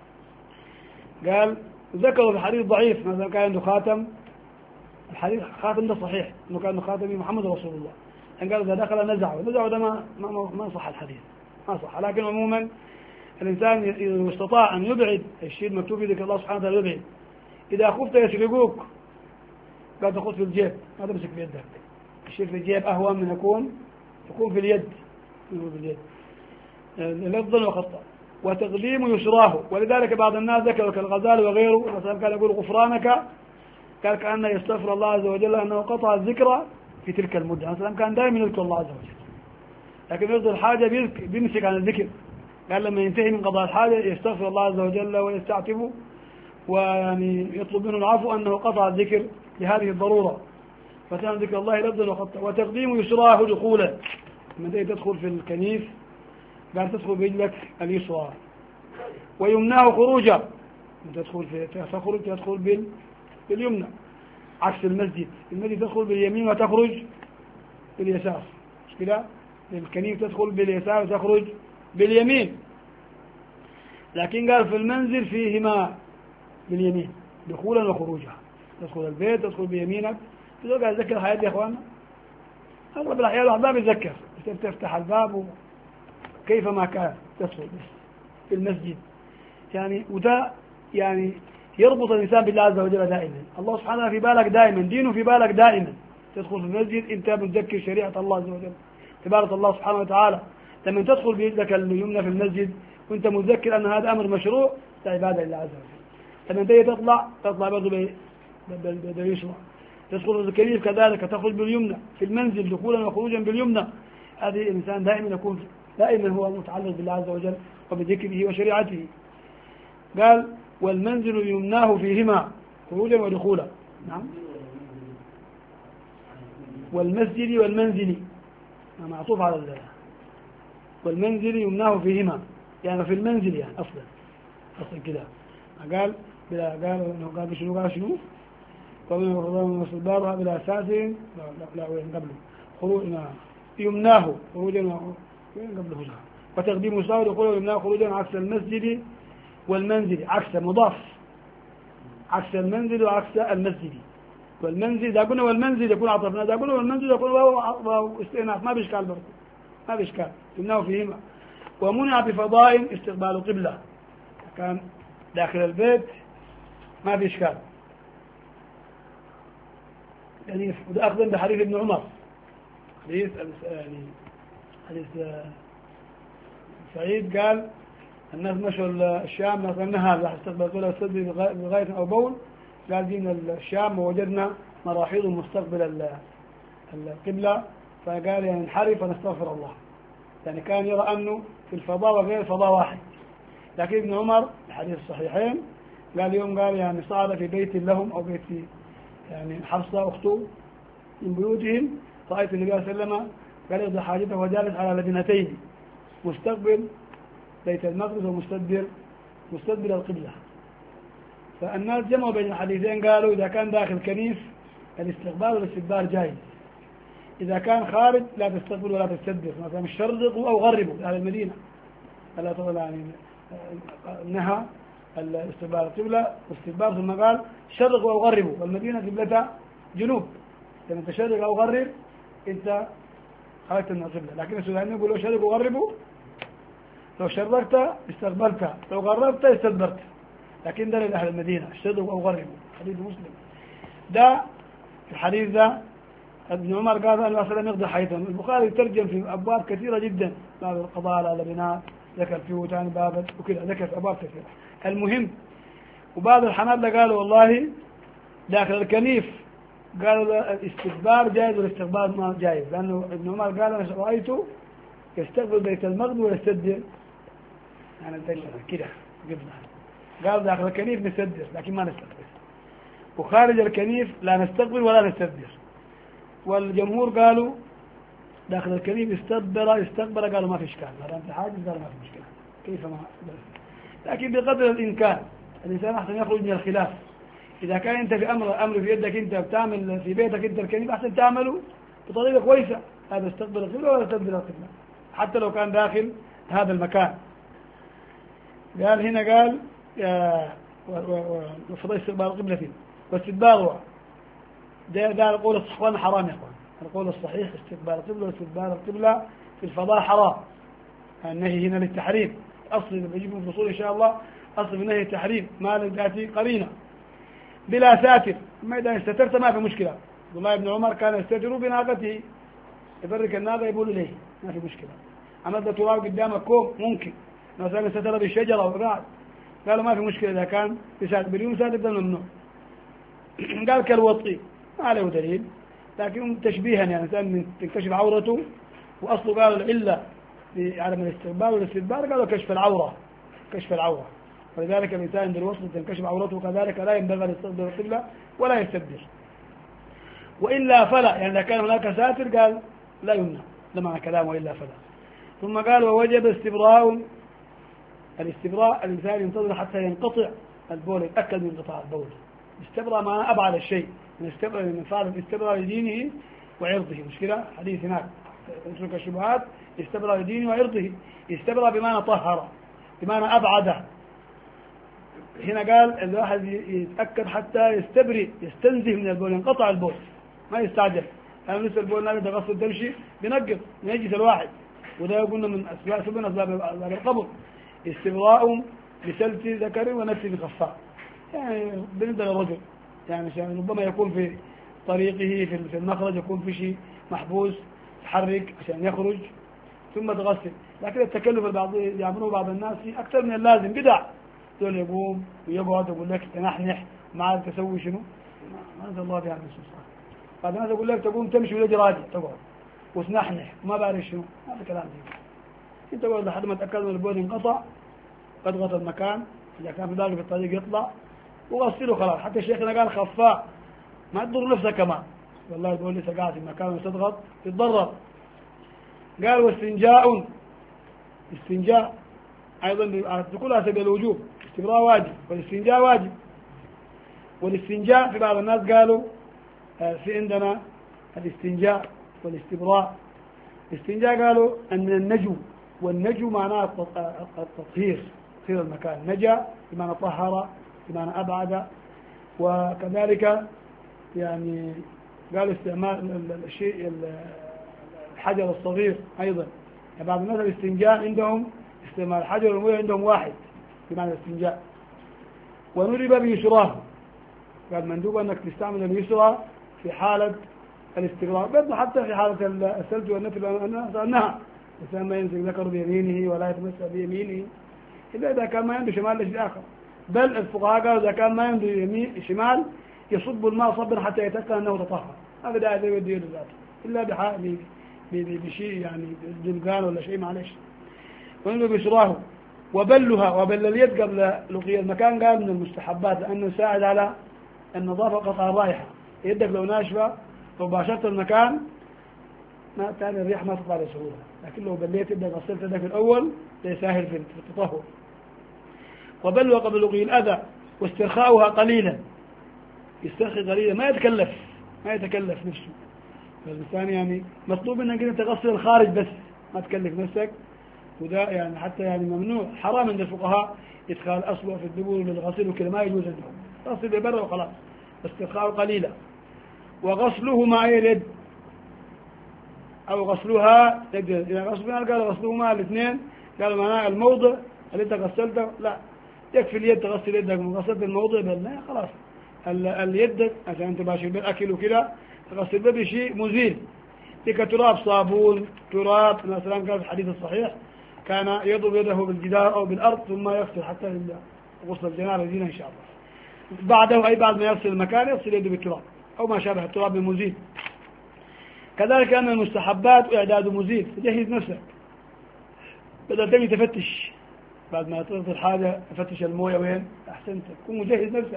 قال ذكروا في حديث ضعيف مثلا كان عنده خاتم، الحديث خاتم ده صحيح انه كان خاتم محمد رسول الله، ان قال اذا دخل نزعه، نزعه ده ما ما ما صح الحديث، ما صح. لكن عموما الانسان اذا استطاع ان يبعد الشيء المكتوب في ذكر الله سبحانه وتعالى يبعد. اذا خفت يسرقوك قال تاخذ في الجيب، ما تمسك بيدك، الشيء في الجيب اهون من يكون يكون في اليد، يكون في اليد لفظا وخطا. وتقديم يسراه، ولذلك بعض الناس ذكروا كالغزالي وغيره مثلا كان يقول غفرانك، قال كأنه يستغفر الله عز وجل أنه قطع الذكر في تلك المدة، مثلا كان دائما يذكر الله عز وجل، لكن يرضي الحاجة بيمسك عن الذكر. قال لما ينتهي من قضاء الحاجة يستغفر الله عز وجل ويستعتبه ويعني يطلب منه العفو أنه قطع الذكر لهذه الضرورة. فكان ذكر الله لفظا وخطا. وتقديم يسراه دخولا، لما تدخل في الكنيف قال تدخل برجلك اليسرى. ويمناه خروجا، تدخل في تخرج تدخل بال باليمنى، عكس المسجد، المسجد تدخل باليمين وتخرج باليسار، مش كده؟ الكنيف تدخل باليسار وتخرج باليمين. لكن قال في المنزل فيهما باليمين دخولا وخروجا، تدخل البيت تدخل بيمينك. تقول قاعد ذكر حياتي يا اخوانا، اغلب الاحيان الواحد ما بيتذكر، تفتح الباب كيف ما كان تدخل بس في المسجد يعني. وده يعني يربط الإنسان بالله عز وجل دائما، الله سبحانه في بالك دائما، دينه في بالك دائما. تدخل في المسجد أنت متذكر شريعة الله عز وجل، عبادة الله سبحانه وتعالى. لما تدخل بيدك اليمنى في المسجد وأنت متذكر أن هذا أمر مشروع، ده عبادة لله عز وجل. لما تيجي تطلع تطلع برضه باليسرى. تدخل في الكنيف كذلك تخرج باليمنى، في المنزل دخولا وخروجا باليمنى. هذه الإنسان دائما يكون دائما هو متعلق بالله عز وجل وبذكره وشريعته. قال والمنزل يمناه فيهما خروجا ودخولا. نعم. والمسجد والمنزل معطوف على ال والمنزل يمناه فيهما، يعني في المنزل يعني اصلا اصلا كده. قال بلا قال انه قال شنو قال شنو قال رمضان بارها بلا اساس لا لا, لا وين قبله خروج يمناه خروجا وين قبله. وتقديم مساوي يقول يمناه خروجا عكس المسجد والمنزل، عكس مضاف، عكس المنزل وعكس المسجد. والمنزل إذا قلنا والمنزل يكون عطفنا، إذا قلنا والمنزل يكون واو استئناف، ما بإشكال برضه، ما بإشكال يمناه فيهما. ومنع بفضاء استقبال قبلة، كان داخل البيت ما في إشكال يعني. وده أخذا بحديث ابن عمر، حديث يعني حديث سعيد قال الناس مشوا الشام مثلا نهار راح استقبل قبلة السد بغاية أو بول، قال جينا الشام ووجدنا مراحيض مستقبل القبلة، فقال يعني نحرف ونستغفر الله. يعني كان يرى أنه في الفضاء وغير الفضاء واحد. لكن ابن عمر الحديث الصحيحين قال يوم قال يعني صعد في بيت لهم أو بيت يعني حفصة أخته من بيوتهم، رأيت النبي صلى الله عليه وسلم قال يقضي حاجته وجالس على لبنتين مستقبل بيت المقدس ومستدبر مستدبر القبلة. فالناس جمعوا بين الحديثين، قالوا إذا كان داخل كنيف الاستقبال والاستدبار جائز، إذا كان خارج لا تستقبل ولا تستدبر، مثلا شرقوا أو غربوا أهل المدينة. ألا تقول يعني نهى الاستقبال القبلة والاستدبار، ثم قال شرقوا أو غربوا، والمدينة قبلتها جنوب، لما أنت شرق أو غرب أنت خرجت من القبلة. لكن السودانيين يقولوا شرقوا وغربوا، لو شرقت استقبلت، لو غربت استدبرت. لكن ده لأهل المدينة شرقوا أو غربوا، حديث مسلم. ده الحديث ده ابن عمر قال أن الله سلم يقضي حيثم. البخاري ترجم في أبواب كثيرة جدا، باب القضاء على البناء ذكر فيه ثاني باب وكذا، ذكر في أبواب كثيرة. المهم وبعض الحنابلة قالوا والله داخل الكنيف قالوا الاستدبار جائز والاستقبال ما جائز، لأنه ابن عمر قال أنا رأيته يستقبل بيت المقدس ويستدبر يعني كده قبلها. قال داخل الكنيف نستدبر لكن ما نستقبل، وخارج الكنيف لا نستقبل ولا نستدبر. والجمهور قالوا داخل الكنيف استدبر استقبل، قالوا ما في إشكال، ما في حاجة قالوا ما في مشكلة كيف ما. لكن بقدر الإمكان الإنسان أحسن يخرج من الخلاف. إذا كان أنت في أمر أمر في يدك أنت بتعمل في بيتك أنت الكنيف أحسن تعمله بطريقة كويسة، هذا استقبل القبلة ولا استدبر القبلة حتى لو كان داخل هذا المكان. قال هنا قال وفضل استقبال القبلة فيه واستدبارها، ده ده القول الصحيح حرام يا اخوان. القول الصحيح استقبال القبلة واستدبار القبلة في الفضاء حرام. النهي هنا للتحريم، أصل بيجيب من الفصول إن شاء الله أصل النهي التحريم ما لم تأتي قرينة بلا ساتر. ما إذا استترت ما في مشكلة. والله ابن عمر كان يستتر بناقته، يفرك الناقة يقول إليه ما في مشكلة. عمد تراب قدامك كوم ممكن، مثلا استتر بالشجرة وقاعد قالوا ما في مشكلة إذا كان بساتر باليوم ساتر ده ممنوع. قال كالوطي ما عليه دليل، لكن تشبيها يعني الإنسان تنكشف عورته، وأصله قالوا العلة على من الاستقبال والاستدبار قالوا كشف العورة، كشف العورة، ولذلك الإنسان عند الوصل تنكشف عورته كذلك لا ينبغي أن يستقبل القبلة ولا يستدبر. وإلا فلا، يعني إذا كان هناك ساتر قال لا يمنع، ده معنى كلامه وإلا فلا. ثم قال ووجب استبراء، الاستبراء الإنسان ينتظر حتى ينقطع البول، يتأكد من انقطاع البول. استبرأ معنى أبعد الشيء، من استبرأ من فعل استبرأ لدينه وعرضه، مش كده حديث هناك اترك الشبهات استبرأ لدينه وعرضه. استبرأ بمعنى طهر، بمعنى أبعده. هنا قال الواحد يتأكد حتى يستبرئ يستنزه من البول، ينقطع البول ما يستعجل. أنا لسه البول نابي تغسل تمشي بنقط ينجس الواحد، وده قلنا من أسباب سبب أسباب القبر. استبراء بسلت ذكر ونفس بخفاء، يعني بالنسبة للرجل يعني ربما يكون في طريقه في المخرج يكون في شيء محبوس تحرك عشان يخرج ثم تغسل. لكن التكلف البعض يعملوه بعض الناس أكثر من اللازم بدع، دول يقوم ويقعد يقول لك تنحنح ما عاد تسوي شنو، ما أنزل الله بها من سلطان. بعض الناس يقول لك تقوم تمشي ولا راجع تقعد وتنحنح وما بعرف شنو، هذا كلام دي. انت تقعد لحد ما تأكد من البول انقطع، اضغط المكان إذا كان في ذلك في الطريق يطلع وغسله خلاص. حتى شيخنا قال خفاء ما تضر نفسك كمان، والله البول لسه قاعد في مكان وتضغط تتضرر. قال واستنجاء، استنجاء أيضا كلها سبيل الوجوب، استبراء واجب والاستنجاء واجب. والاستنجاء في بعض الناس قالوا في عندنا الاستنجاء والاستبراء. الاستنجاء قالوا أن النجو، والنجو معناه التطهير، تطهير المكان. نجا بمعنى طهر بمعنى أبعد. وكذلك يعني قالوا استعمال الشيء الحجر الصغير أيضا. يعني بعض الناس الاستنجاء عندهم استعمال الحجر والمية عندهم واحد بمعنى الاستنجاء. ونرب بيسراه، قال مندوب أنك تستعمل اليسرى في حالة الاستقرار، برضه حتى في حالة السلج والنفل أنها الإنسان ما يمسك ذكره بيمينه ولا يتمسك بيمينه إلا إذا كان ما عنده شمال لشيء آخر. بل الفقهاء قالوا إذا كان ما عنده يمين شمال يصب الماء صبا حتى يتأكد أنه تطهر، هذا لا يدري يديه ذاته إلا بحال بشيء يعني جلقان ولا شيء معلش. ونرب بيسراه وبلها، وبل اليد قبل لقي المكان قال من المستحبات لأنه يساعد على النظافة قطع الرائحة. يدك لو ناشفة لو باشرت المكان ما تاني الريح ما تطلع بسهولة، لكن لو بليت يدك غسلت يدك في الأول يسهل في التطهر. وبلوا قبل لقي الأذى واسترخاؤها قليلا، يسترخي قليلا ما يتكلف ما يتكلف نفسه. فالإنسان يعني مطلوب انك انت تغسل الخارج بس ما تكلف نفسك، وده يعني حتى يعني ممنوع حرام عند الفقهاء إدخال أصبع في الدبور للغسيل وكذا ما يجوز عندهم، غسل ببره وخلاص. استرخاء قليلا. وغسله مع اليد أو غسلها يجوز. إذا غسلها قال غسلهما الاثنين قالوا معناه الموضع اللي أنت غسلته لا يكفي اليد تغسل يدك من غسلت الموضع بل لا خلاص اليد عشان أنت باشر بالأكل وكذا غسل به شيء مزيل، تلك تراب صابون تراب. النبي صلى الله عليه وسلم قال في الحديث الصحيح كان يضرب يده بالجدار أو بالأرض ثم يغسل حتى غسل الجنابة يزيل إن شاء الله. بعده أي بعد ما يغسل المكان يغسل يده بالتراب أو ما شابه التراب بمزيل. كذلك أن المستحبات إعداد مزيل، تجهز نفسك بدل تجي تفتش بعد ما تصل الحاجة تفتش الموية وين أحسنت تكون مجهز نفسك،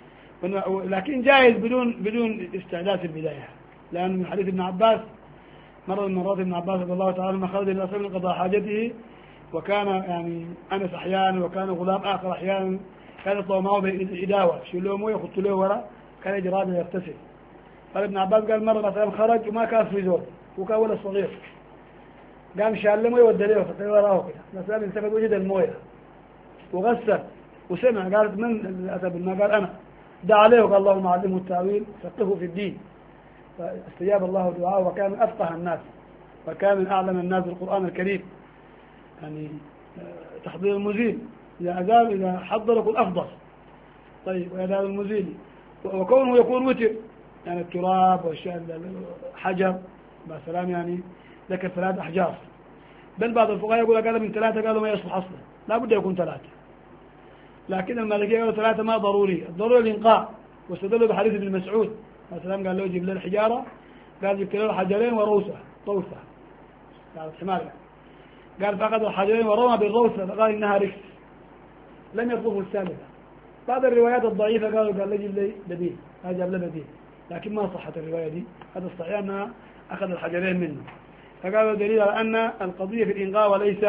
لكن جاهز بدون بدون استعداد في البداية. لأن من حديث ابن عباس مرة من مرات ابن عباس رضي الله تعالى عنه خرج إلى صلى قضاء حاجته، وكان يعني أنس أحيانا وكان غلام آخر أحيانا كان يطلع معه بإداوة يشيل له موية يخط له وراء كان يجي راجل يغتسل. قال ابن عباس قال مرة مثلا خرج وما كان في زول وكان ولد صغير، قام شال له مويه ودى له فقال وراه كده مثلا التفت وجد المويه وغسل وسمع. قالت من اللي اتى بالماء؟ قال انا. دعا عليه وقال اللهم علمه التاويل فقهه في الدين، فاستجاب الله دعاءه وكان من افقه الناس وكان من اعلم الناس بالقران الكريم. يعني تحضير المزيل اذا ازال اذا حضر يكون افضل. طيب وإذا المزيل وكونه يكون وتر يعني التراب والحجر مثلا يعني ذكر ثلاث أحجار، بل بعض الفقهاء يقول قال من ثلاثة قالوا ما يصلح أصلا لا بد يكون ثلاثة، لكن المالكية قالوا ثلاثة ما ضروري، الضروري الإنقاء. واستدلوا بحديث ابن مسعود مثلا قال له جيب له الحجارة، قال جبت له حجرين وروسة طوسة قال الحمار يعني. قال فأخذ الحجرين ورمى بالروسة فقال إنها ركس لم يطلبه الثالثة. بعض الروايات الضعيفة قالوا قال له جيب لي بديل، هذا جاب له بديل، لكن ما صحت الرواية دي. هذا الصحيح أنها أخذ الحجرين منه، فقالوا دليل على أن القضية في الإنقاء وليس،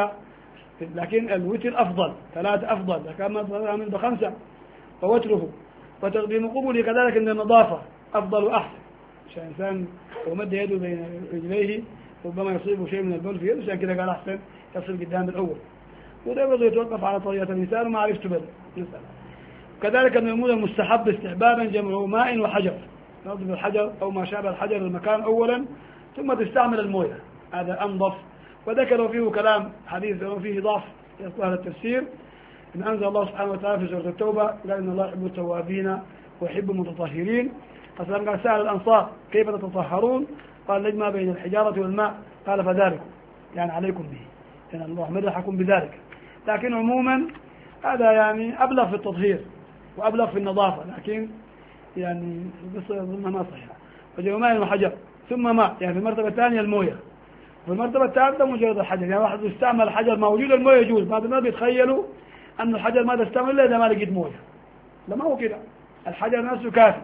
لكن الوتر أفضل، ثلاثة أفضل، لكن ما تقدم بخمسة فوتره. وتقديم قبله كذلك عند النظافة أفضل وأحسن، عشان الإنسان ومد يده بين رجليه ربما يصيبه شيء من البول في يده، عشان كذا قال أحسن يصل قدام الأول. وده برضه يتوقف على طريقة الإنسان وما عرفت بل نسأل. كذلك من الأمور المستحب استحبابا جمع ماء وحجر، نضرب الحجر أو ما شابه الحجر المكان أولا ثم تستعمل المويه، هذا أنظف. وذكروا فيه كلام حديث وفيه ضعف يصل هذا التفسير، إن أنزل الله سبحانه وتعالى في سورة التوبة قال إن الله يحب التوابين ويحب المتطهرين. فسلم قال سأل الأنصار كيف تتطهرون؟ قال نجمع بين الحجارة والماء، قال فذلكم يعني عليكم به، لأن الله مدحكم بذلك. لكن عموما هذا يعني أبلغ في التطهير وأبلغ في النظافة، لكن يعني القصة أظنها ما صحيحة. وجمع ماء وحجر ثم ماء، يعني في المرتبة الثانية المويه، في المرتبة الثالثة مجرد الحجر. يعني واحد يستعمل الحجر موجود المويه يجوز، بعض الناس بيتخيلوا أن الحجر ما تستعمل إلا إذا ما لقيت مويه، لا ما هو كده، الحجر نفسه كافي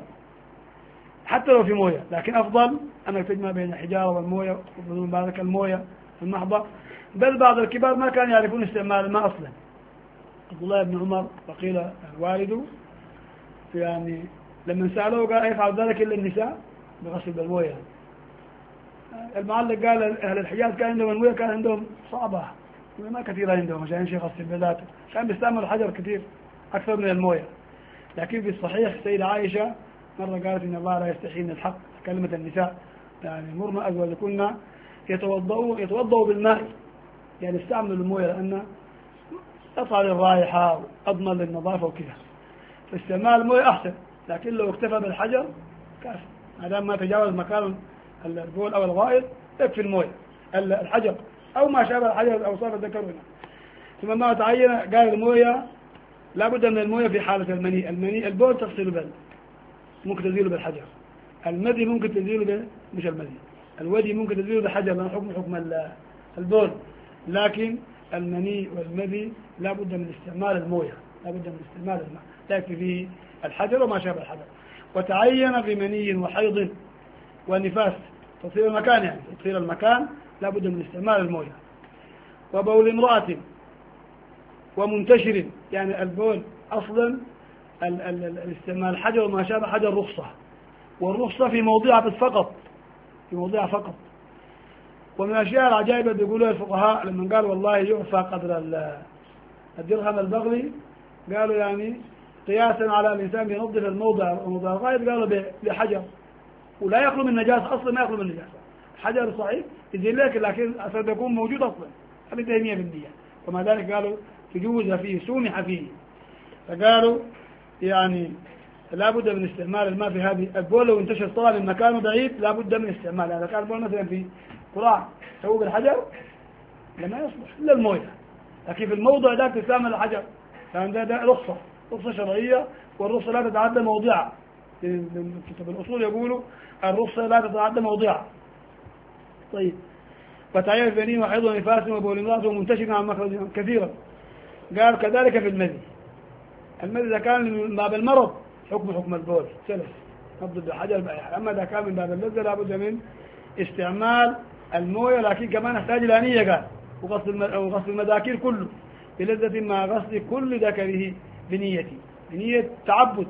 حتى لو في مويه، لكن أفضل أنك تجمع بين الحجارة والمويه وبدون ذلك المويه المحضة. بل بعض الكبار ما كانوا يعرفون استعمال الماء أصلا. عبد الله بن عمر وقيل والده يعني لما سألوه قال يفعل ذلك إلا النساء بغسل بالمويه. المعلق قال أهل الحجاز كان عندهم المويه كان عندهم صعبة ما كثيرة عندهم عشان شيء غسل بذاته، كان بيستعمل الحجر كثير أكثر من المويه. لكن في الصحيح السيدة عائشة مرة قالت إن الله لا يستحي من الحق، كلمة النساء يعني مرنا أزواجكن يتوضؤوا يتوضؤوا بالماء، يعني استعملوا المويه لأن أطهر للرائحة وأضمن للنظافة وكذا، فاستعمال المويه أحسن. لكن لو اكتفى بالحجر كافي، ما دام ما تجاوز مكان البول أو الغائط يكفي المويه الحجر أو ما شابه الحجر أوصاف ذكرنا. ثم ما تعين قال المويه لا بد من المويه في حالة المني. المني البول تغسله بال ممكن تزيله بالحجر، المذي ممكن تزيله ب مش المذي الودي ممكن تزيله بالحجر لأن حكم حكم البول، لكن المني والمذي لا بد من استعمال المويه، لا بد من استعمال الماء، لا يكفي فيه الحجر وما شابه الحجر. وتعين بمني وحيض ونفاس تطهير المكان، يعني تطهير المكان لا بد من استعمال المويه. وبول امرأة ومنتشر، يعني البول أصلا الاستعمال الحجر وما شابه حجر رخصة، والرخصة في موضعها بس فقط، في موضعها فقط. ومن الأشياء العجائبة اللي بيقولوها الفقهاء لما قالوا والله يعفى قدر الدرهم البغلي، قالوا يعني قياسا على الإنسان بينظف الموضع وموضع الغائط قالوا بحجر ولا يخلو من نجاسة، أصلا ما يخلو من نجاسة. الحجر صحيح يزيل لك لكن أصلا يكون موجود أصلا خليته مية بالمية، ومع ذلك قالوا تجوز فيه سمح فيه. فقالوا يعني لا بد من استعمال الماء في هذه البول. لو انتشر طبعا من مكانه بعيد لا بد من استعماله. إذا كان البول مثلا في قراع سووا بالحجر لما يصلح إلا المويه، لكن في الموضع ذاك تستعمل الحجر، لأن ده, ده رخصة رخصة شرعية، والرخصة لا تتعدى موضعها. في كتاب الأصول يقولوا الرخصة لا تتعدى موضعها. طيب، فتعين في نيم وحيض ونفاس وبول امرأة ومنتشر عن مخرج كثيرا. قال كذلك في المذي. المذي إذا كان من باب المرض حكم حكم البول سلس نضد الحجر بأي. أما إذا كان من باب اللذة لابد من استعمال المويه، لكن كمان نحتاج إلى نية. قال وغسل وغسل المذاكير كله بلذة مع غسل كل ذكره بنيتي بنية تعبد.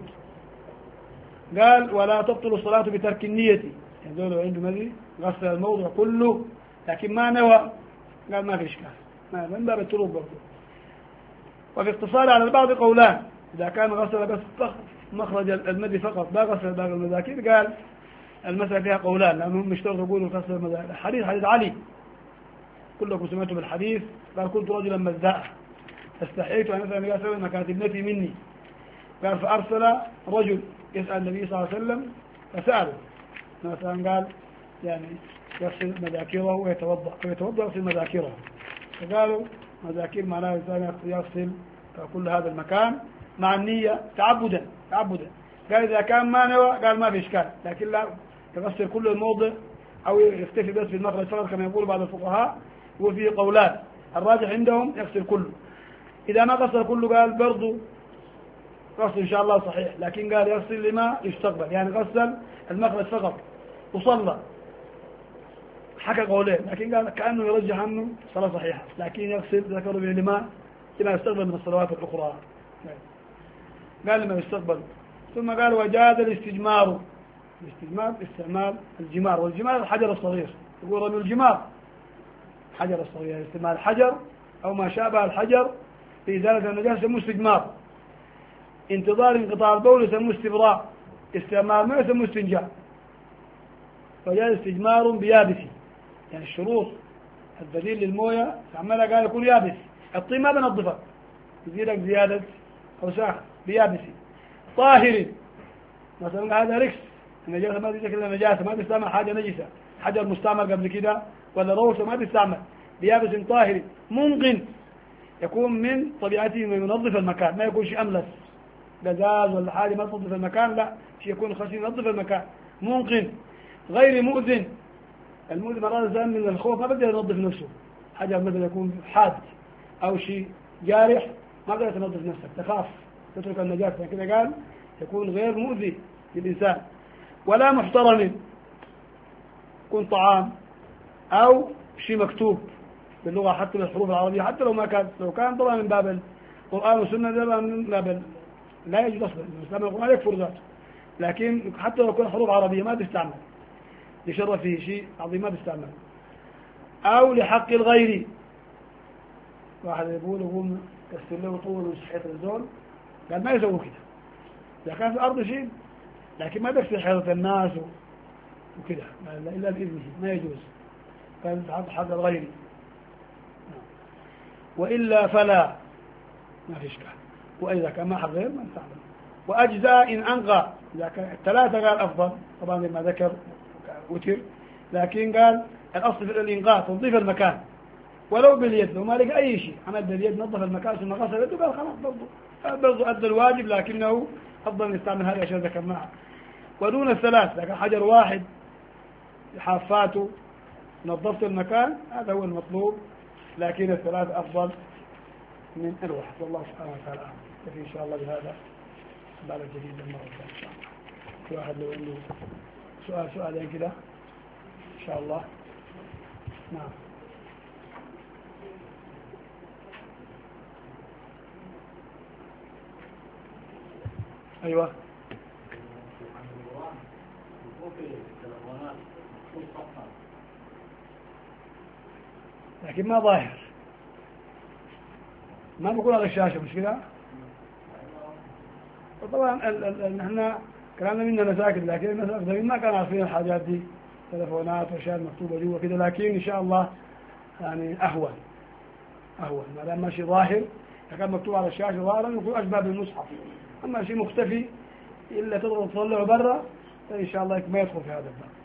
قال ولا تبطل الصلاة بترك النية. يعني دول عنده مذي غسل الموضع كله لكن ما نوى، قال ما في إشكال، ما من باب التروب برضه. وفي اختصار على البعض قولان، إذا كان غسل بس مخرج المذي فقط لا غسل باقي المذاكير، قال المسألة فيها قولان لأنهم مش يشترطوا يقولوا غسل المذاكير. الحديث حديث علي كلكم سمعتم بالحديث، قال كنت رجلا مزاء فاستحييت أن أسأل النبي صلى الله عليه وسلم كانت ابنتي مني. قال فأرسل رجل يسأل النبي صلى الله عليه وسلم فسأله مثلا، قال يعني يغسل مذاكيره ويتوضأ ويتوضأ يغسل مذاكيره. فقالوا مذاكير معناه الإنسان يغسل كل هذا المكان مع النية تعبدا تعبدا. قال إذا كان ما نوى قال ما في إشكال، لكن لا يغسل كل الموضع أو يكتفي بس بالمخرج فقط كما يقول بعض الفقهاء. وفي قولان الراجح عندهم يغسل كله. إذا ما غسل كله قال برضو غسل إن شاء الله صحيح، لكن قال يغسل لما يستقبل، يعني غسل المخرج فقط وصلى. حكى قولين، لكن قال كأنه يرجح عنه صلاة صحيحة، لكن يغسل ذكره لما لما يستقبل من الصلوات الأخرى. قال لما يستقبل. ثم قال وجاز الاستجمار. الاستجمار استعمال الجمار، والجمار الحجر الصغير، يقول رمي الجمار حجر الصغير، استعمال الحجر أو ما شابه الحجر في إزالة النجاسة يسموه استجمار. انتظار انقطاع البول يسموه استبراء. استعمال ما يسموه استنجاء. فجاء استجمار بيابس، يعني الشروط الدليل للمويه استعملها قال يكون يابس. الطين ما بنظفه يزيدك زيادة أوساخ بيابس. طاهر مثلا هذا ركس، النجاسة ما تجيك إلا نجاسة، ما تستعمل حاجة نجسة، حجر مستعمل قبل كده ولا روسة ما تستعمل. بيابس طاهر منقن، يكون من طبيعته ينظف المكان، ما يكون شيء أملس قزاز ولا حاجة ما تنظف المكان، لا شيء يكون خشن ينظف المكان. منقن غير مؤذن. المؤذن مرات الإنسان من الخوف ما بده ينظف نفسه، حجر مثلا يكون حاد أو شيء جارح ما بده تنظف نفسك، تخاف تترك النجاسة. كذا قال يكون غير مؤذي للإنسان. ولا محترم، يكون طعام أو شيء مكتوب باللغة حتى بالحروف العربية، حتى لو ما كان لو كان طبعا من باب القرآن والسنة ده من باب لا يجوز أصلا الإسلام القرآن يكفر ذاته، لكن حتى لو كان حروف عربية ما تستعمل لشرف فيه شيء عظيم ما تستعمل. أو لحق الغير، واحد يقول يقول يغسل له طول ويسحيط الزول، قال ما يسوي كده. إذا كان في الأرض شيء لكن ما تغسل حيطة الناس وكده إلا بإذنه ما يجوز، كان حق الغير. وإلا فلا ما في إشكال. وإذا كان ما حق غير ما نستعمل. وأجزاء إن أنقى، إذا كان الثلاثة قال أفضل طبعا ما ذكر وتر، لكن قال الأصل في الإنقاء تنظيف المكان ولو باليد، لو ما لقى أي شيء عمل باليد نظف المكان ثم غسل يده قال خلاص برضه برضه أدى الواجب، لكنه أفضل نستعمل هذه الأشياء ذكرناها. ودون الثلاث، لكن حجر واحد حافاته نظفت المكان هذا هو المطلوب، لكن الثلاث أفضل من الواحد. والله سبحانه وتعالى يكفي إن شاء الله بهذا بعد الجديد المرة الثانية إن شاء الله. في واحد لو عنده سؤال سؤالين كده إن شاء الله. نعم. أيوة. لكن ما ظاهر، ما بقول على الشاشة مش كده. طبعا نحن كلامنا منا مساكن، لكن الناس الأقدمين ما كانوا عارفين الحاجات دي، تلفونات وأشياء مكتوبة جوا كده، لكن إن شاء الله يعني أهون أهون ما دام ماشي ظاهر. إذا كان مكتوب على الشاشة ظاهرا يكون أشبه بالمصحف، أما شيء مختفي إلا تضغط تطلعه برا، فإن شاء الله ما يدخل في هذا الباب.